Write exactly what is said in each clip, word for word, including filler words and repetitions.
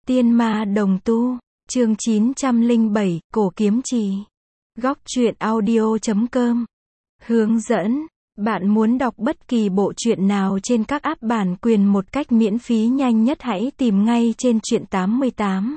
Tiên ma đồng tu, chương chín trăm lẻ bảy, cổ kiếm trì. Góc truyện audio chấm com. Hướng dẫn, bạn muốn đọc bất kỳ bộ truyện nào trên các app bản quyền một cách miễn phí nhanh nhất hãy tìm ngay trên truyện tám mươi tám.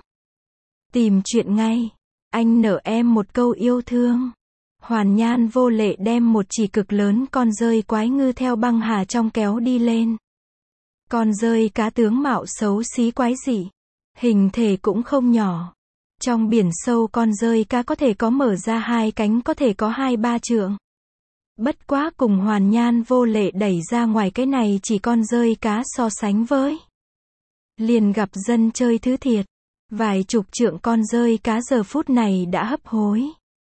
Tìm truyện ngay. Anh nợ em một câu yêu thương. Hoàn Nhan vô lệ đem một chỉ cực lớn con dơi quái ngư theo băng hà trong kéo đi lên. Con dơi cá tướng mạo xấu xí quái dị. Hình thể cũng không nhỏ. Trong biển sâu con dơi cá có thể có mở ra hai cánh, có thể có hai ba trượng. Bất quá cùng Hoàn Nhan vô lệ đẩy ra ngoài cái này chỉ con dơi cá so sánh với. Liền gặp dân chơi thứ thiệt. Vài chục trượng con dơi cá giờ phút này đã hấp hối.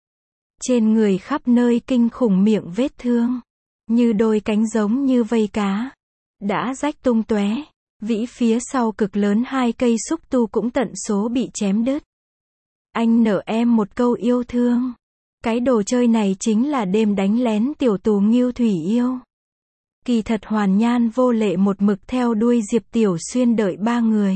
Trên người khắp nơi kinh khủng miệng vết thương. Như đôi cánh giống như vây cá. Đã rách tung tóe. Vĩ phía sau cực lớn hai cây xúc tu cũng tận số bị chém đứt. Anh nợ em một câu yêu thương. Cái đồ chơi này chính là đêm đánh lén tiểu tù Ngưu Thủy Yêu. Kỳ thật Hoàn Nhan vô lệ một mực theo đuôi Diệp Tiểu Xuyên đợi ba người.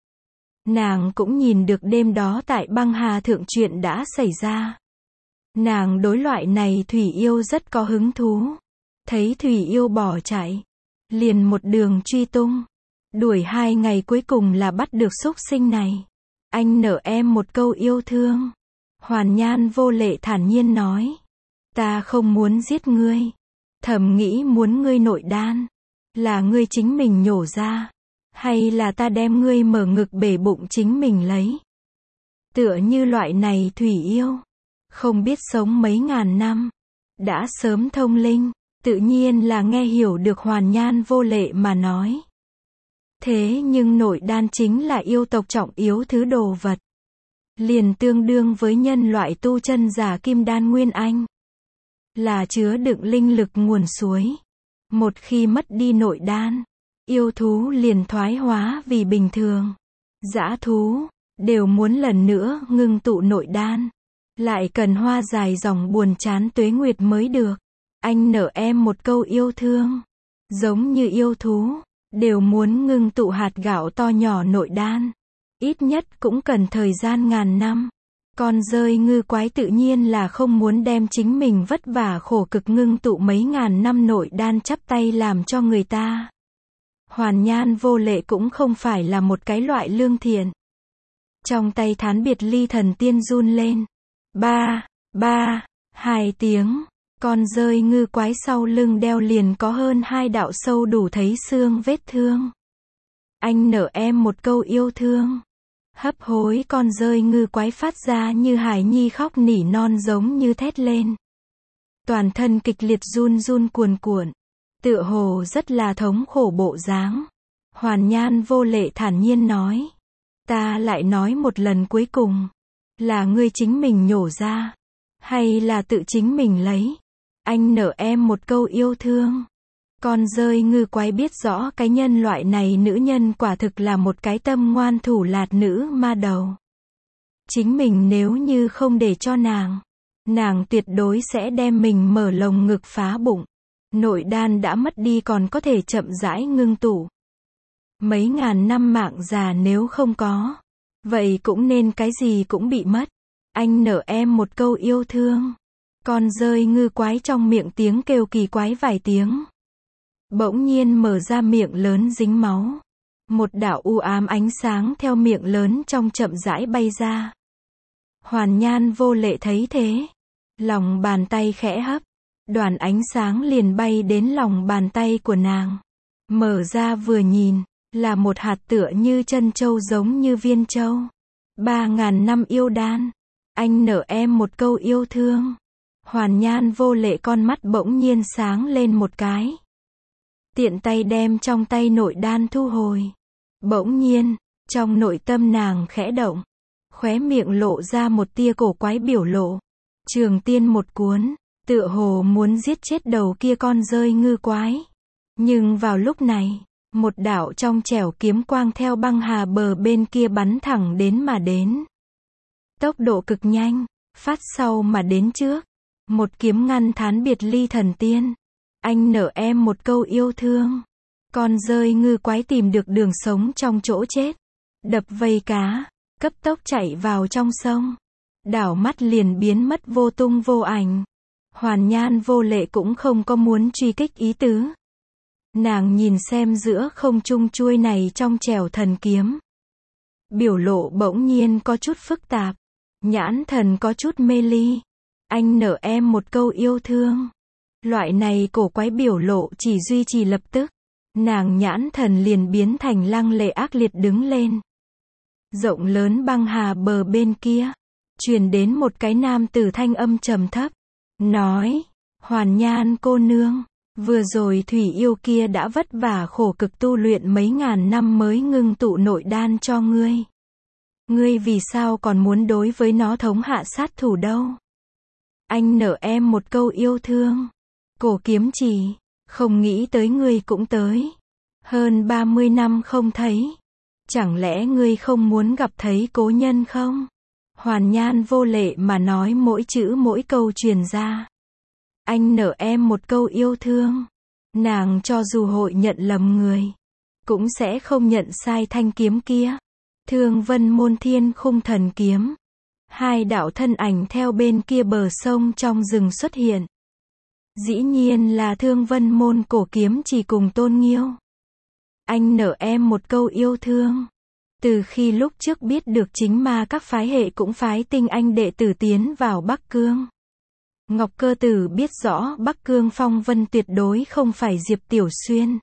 Nàng cũng nhìn được đêm đó tại băng hà thượng chuyện đã xảy ra. Nàng đối loại này Thủy Yêu rất có hứng thú. Thấy Thủy Yêu bỏ chạy. Liền một đường truy tung. Đuổi hai ngày cuối cùng là bắt được xúc sinh này. Anh nợ em một câu yêu thương. Hoàn Nhan vô lệ thản nhiên nói. Ta không muốn giết ngươi. Thầm nghĩ muốn ngươi nội đan. Là ngươi chính mình nhổ ra. Hay là ta đem ngươi mở ngực bể bụng chính mình lấy. Tựa như loại này Thủy Yêu. Không biết sống mấy ngàn năm. Đã sớm thông linh. Tự nhiên là nghe hiểu được Hoàn Nhan vô lệ mà nói. Thế nhưng nội đan chính là yêu tộc trọng yếu thứ đồ vật. Liền tương đương với nhân loại tu chân giả kim đan nguyên anh. Là chứa đựng linh lực nguồn suối. Một khi mất đi nội đan, yêu thú liền thoái hóa vì bình thường. Dã thú, đều muốn lần nữa ngưng tụ nội đan. Lại cần hoa dài dòng buồn chán tuế nguyệt mới được. Anh nợ em một câu yêu thương. Giống như yêu thú. Đều muốn ngưng tụ hạt gạo to nhỏ nội đan. Ít nhất cũng cần thời gian ngàn năm. Con dơi ngư quái tự nhiên là không muốn đem chính mình vất vả khổ cực ngưng tụ mấy ngàn năm nội đan chắp tay làm cho người ta. Hoàn Nhan vô lệ cũng không phải là một cái loại lương thiện. Trong tay thán biệt ly thần tiên run lên. Ba, ba, hai tiếng. Con dơi ngư quái sau lưng đeo liền có hơn hai đạo sâu đủ thấy xương vết thương. Anh nợ em một câu yêu thương. Hấp hối con dơi ngư quái phát ra như hài nhi khóc nỉ non giống như thét lên. Toàn thân kịch liệt run run cuồn cuộn. Tựa hồ rất là thống khổ bộ dáng. Hoàn Nhan vô lệ thản nhiên nói. Ta lại nói một lần cuối cùng. Là ngươi chính mình nhổ ra. Hay là tự chính mình lấy. Anh nợ em một câu yêu thương. Con dơi ngư quái biết rõ cái nhân loại này nữ nhân quả thực là một cái tâm ngoan thủ lạt nữ ma đầu. Chính mình nếu như không để cho nàng, nàng tuyệt đối sẽ đem mình mở lồng ngực phá bụng. Nội đan đã mất đi còn có thể chậm rãi ngưng tụ. Mấy ngàn năm mạng già nếu không có, vậy cũng nên cái gì cũng bị mất. Anh nợ em một câu yêu thương. Con dơi ngư quái trong miệng tiếng kêu kỳ quái vài tiếng. Bỗng nhiên mở ra miệng lớn dính máu. Một đạo u ám ánh sáng theo miệng lớn trong chậm rãi bay ra. Hoàn Nhan vô lệ thấy thế. Lòng bàn tay khẽ hấp. Đoàn ánh sáng liền bay đến lòng bàn tay của nàng. Mở ra vừa nhìn, là một hạt tựa như chân châu giống như viên châu. Ba ngàn năm yêu đan. Anh nợ em một câu yêu thương. Hoàn Nhan vô lệ con mắt bỗng nhiên sáng lên một cái. Tiện tay đem trong tay nội đan thu hồi. Bỗng nhiên, trong nội tâm nàng khẽ động. Khóe miệng lộ ra một tia cổ quái biểu lộ. Trường tiên một cuốn, tựa hồ muốn giết chết đầu kia con dơi ngư quái. Nhưng vào lúc này, một đạo trong trẻo kiếm quang theo băng hà bờ bên kia bắn thẳng đến mà đến. Tốc độ cực nhanh, phát sau mà đến trước. Một kiếm ngăn thán biệt ly thần tiên. Anh nợ em một câu yêu thương. Con dơi ngư quái tìm được đường sống trong chỗ chết. đập vây cá, cấp tốc chạy vào trong sông. Đảo mắt liền biến mất vô tung vô ảnh. Hoàn Nhan Vô Lệ cũng không có muốn truy kích ý tứ. Nàng nhìn xem giữa không trung chuôi này trong trẻo thần kiếm. Biểu lộ bỗng nhiên có chút phức tạp. Nhãn thần có chút mê ly. Anh nợ em một câu yêu thương. Loại này cổ quái biểu lộ chỉ duy trì lập tức. Nàng nhãn thần liền biến thành lăng lệ ác liệt đứng lên. Rộng lớn băng hà bờ bên kia. Truyền đến một cái nam tử thanh âm trầm thấp. Nói, Hoàn Nhan cô nương, vừa rồi thủy yêu kia đã vất vả khổ cực tu luyện mấy ngàn năm mới ngưng tụ nội đan cho ngươi. Ngươi vì sao còn muốn đối với nó thống hạ sát thủ đâu? Anh nợ em một câu yêu thương. Cổ Kiếm Trì, không nghĩ tới ngươi cũng tới. Hơn ba mươi năm không thấy. Chẳng lẽ ngươi không muốn gặp thấy cố nhân không? Hoàn Nhan Vô Lệ mà nói mỗi chữ mỗi câu truyền ra. Anh nợ em một câu yêu thương. Nàng cho dù hội nhận lầm người, cũng sẽ không nhận sai thanh kiếm kia. Thương Vân Môn Thiên Khung Thần Kiếm. Hai đạo thân ảnh theo bên kia bờ sông trong rừng xuất hiện. Dĩ nhiên là Thương Vân Môn Cổ Kiếm Trì cùng Tôn Nghiêu. Anh nợ em một câu yêu thương. Từ khi lúc trước biết được chính ma các phái hệ cũng phái tinh anh đệ tử tiến vào Bắc Cương. Ngọc Cơ Tử biết rõ Bắc Cương phong vân tuyệt đối không phải Diệp Tiểu Xuyên.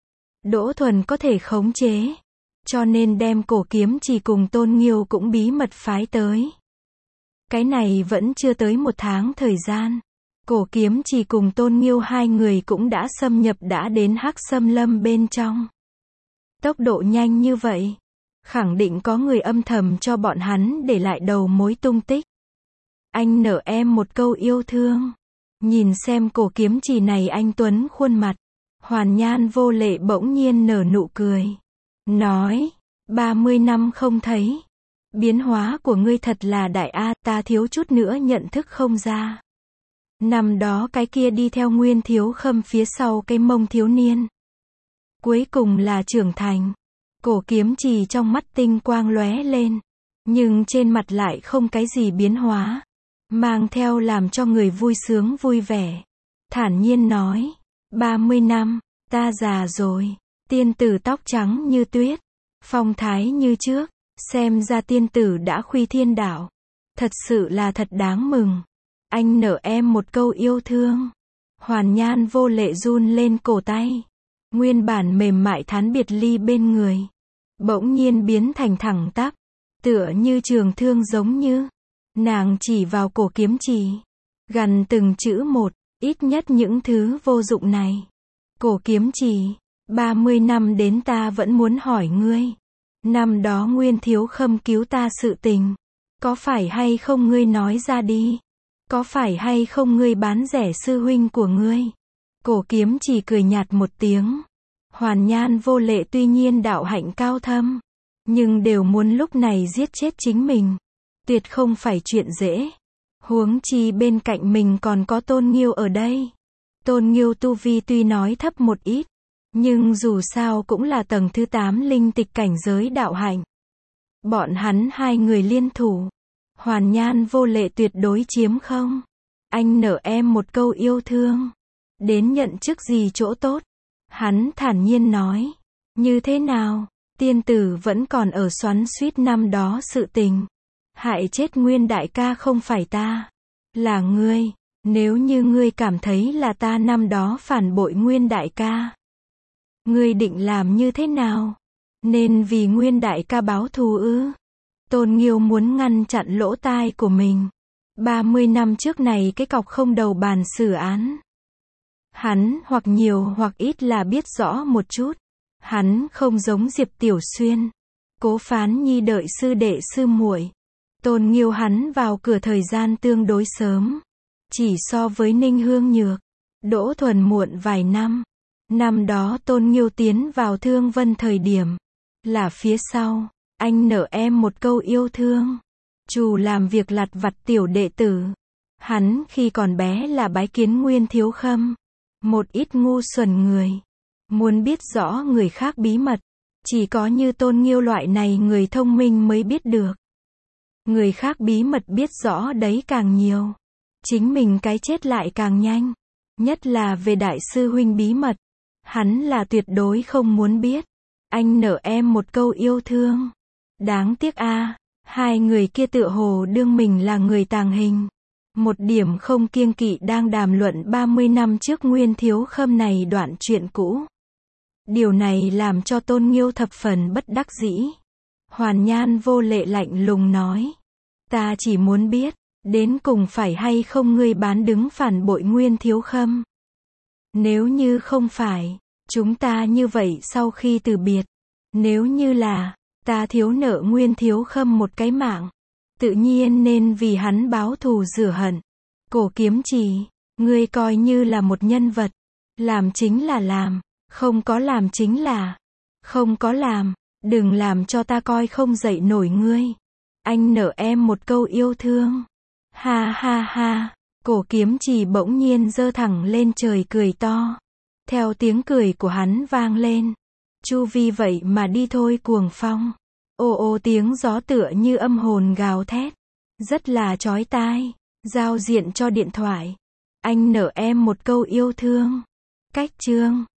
Đỗ Thuần có thể khống chế. Cho nên đem Cổ Kiếm Trì cùng Tôn Nghiêu cũng bí mật phái tới. Cái này vẫn chưa tới một tháng thời gian. Cổ Kiếm Trì cùng Tôn Nghiêu hai người cũng đã xâm nhập đã đến Hắc Xâm Lâm bên trong. Tốc độ nhanh như vậy. Khẳng định có người âm thầm cho bọn hắn để lại đầu mối tung tích. Anh nợ em một câu yêu thương. Nhìn xem Cổ Kiếm Trì này anh tuấn khuôn mặt. Hoàn Nhan Vô Lệ bỗng nhiên nở nụ cười. Nói, ba mươi năm không thấy. Biến hóa của ngươi thật là đại a, ta thiếu chút nữa nhận thức không ra. Năm đó cái kia đi theo Nguyên Thiếu Khâm phía sau cái mông thiếu niên. Cuối cùng là trưởng thành. Cổ Kiếm Trì trong mắt tinh quang lóe lên. Nhưng trên mặt lại không cái gì biến hóa. Mang theo làm cho người vui sướng vui vẻ. Thản nhiên nói. ba mươi năm, ta già rồi. Tiên tử tóc trắng như tuyết. Phong thái như trước. Xem ra tiên tử đã khuy thiên đạo. Thật sự là thật đáng mừng. Anh nợ em một câu yêu thương. Hoàn Nhan Vô Lệ run lên cổ tay. Nguyên bản mềm mại thán biệt ly bên người. Bỗng nhiên biến thành thẳng tắp. Tựa như trường thương giống như. Nàng chỉ vào Cổ Kiếm Trì. Gần từng chữ một. Ít nhất những thứ vô dụng này. Cổ Kiếm Trì. ba mươi năm đến ta vẫn muốn hỏi ngươi. Năm đó Nguyên Thiếu Khâm cứu ta sự tình. Có phải hay không ngươi nói ra đi? Có phải hay không ngươi bán rẻ sư huynh của ngươi? Cổ Kiếm Trì cười nhạt một tiếng. Hoàn Nhan Vô Lệ tuy nhiên đạo hạnh cao thâm. Nhưng đều muốn lúc này giết chết chính mình. Tuyệt không phải chuyện dễ. Huống chi bên cạnh mình còn có Tôn Nghiêu ở đây. Tôn Nghiêu tu vi tuy nói thấp một ít. Nhưng dù sao cũng là tầng thứ tám linh tịch cảnh giới đạo hạnh. Bọn hắn hai người liên thủ. Hoàn Nhan Vô Lệ tuyệt đối chiếm không. Anh nợ em một câu yêu thương. Đến nhận chức gì chỗ tốt. Hắn thản nhiên nói. Như thế nào? Tiên tử vẫn còn ở xoắn xuýt năm đó sự tình. Hại chết Nguyên đại ca không phải ta. Là ngươi. Nếu như ngươi cảm thấy là ta năm đó phản bội Nguyên đại ca. Ngươi định làm như thế nào? Nên vì Nguyên đại ca báo thù ư? Tôn Nghiêu muốn ngăn chặn lỗ tai của mình. ba mươi năm trước này cái cọc không đầu bàn xử án. Hắn hoặc nhiều hoặc ít là biết rõ một chút. Hắn không giống Diệp Tiểu Xuyên. Cố Phán Nhi đợi sư đệ sư muội. Tôn Nghiêu hắn vào cửa thời gian tương đối sớm. Chỉ so với Ninh Hương Nhược. Đỗ Thuần muộn vài năm. Năm đó Tôn Nghiêu tiến vào Thương Vân thời điểm. Là phía sau. Anh nợ em một câu yêu thương. Trù làm việc lặt vặt tiểu đệ tử. Hắn khi còn bé là bái kiến Nguyên Thiếu Khâm. Một ít ngu xuẩn người. Muốn biết rõ người khác bí mật. Chỉ có như Tôn Nghiêu loại này người thông minh mới biết được. Người khác bí mật biết rõ đấy càng nhiều. Chính mình cái chết lại càng nhanh. Nhất là về đại sư huynh bí mật. Hắn là tuyệt đối không muốn biết. Anh nợ em một câu yêu thương. Đáng tiếc a, hai người kia tựa hồ đương mình là người tàng hình. Một điểm không kiêng kỵ đang đàm luận ba mươi năm trước Nguyên Thiếu Khâm này đoạn chuyện cũ. Điều này làm cho Tôn Nghiêu thập phần bất đắc dĩ. Hoàn Nhan vô lệ lạnh lùng nói. Ta chỉ muốn biết, đến cùng phải hay không ngươi bán đứng phản bội Nguyên Thiếu Khâm. Nếu như không phải, chúng ta như vậy sau khi từ biệt. Nếu như là, ta thiếu nợ Nguyên Thiếu Khâm một cái mạng. Tự nhiên nên vì hắn báo thù rửa hận. Cổ Kiếm Trì, ngươi coi như là một nhân vật. Làm chính là làm, không có làm chính là không có làm. Đừng làm cho ta coi không dậy nổi ngươi. Anh nợ em một câu yêu thương. Ha ha ha. Cổ Kiếm Trì bỗng nhiên giơ thẳng lên trời cười to. Theo tiếng cười của hắn vang lên, chu vi vậy mà đi thôi cuồng phong. Ô ô tiếng gió tựa như âm hồn gào thét. Rất là chói tai. Giao diện cho điện thoại. Anh nợ em một câu yêu thương. Cách chương